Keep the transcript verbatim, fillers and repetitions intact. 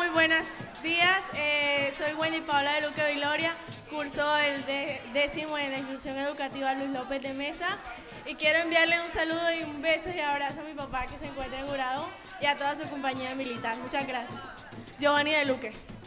buenos días. Eh, soy Wendy Paola de Luque Viloria, curso el de, décimo en la institución educativa Luis López de Mesa. Y quiero enviarle un saludo y un beso y abrazo a mi papá que se encuentra en Gurabo y a toda su compañía militar. Muchas gracias. Giovanni de Luque.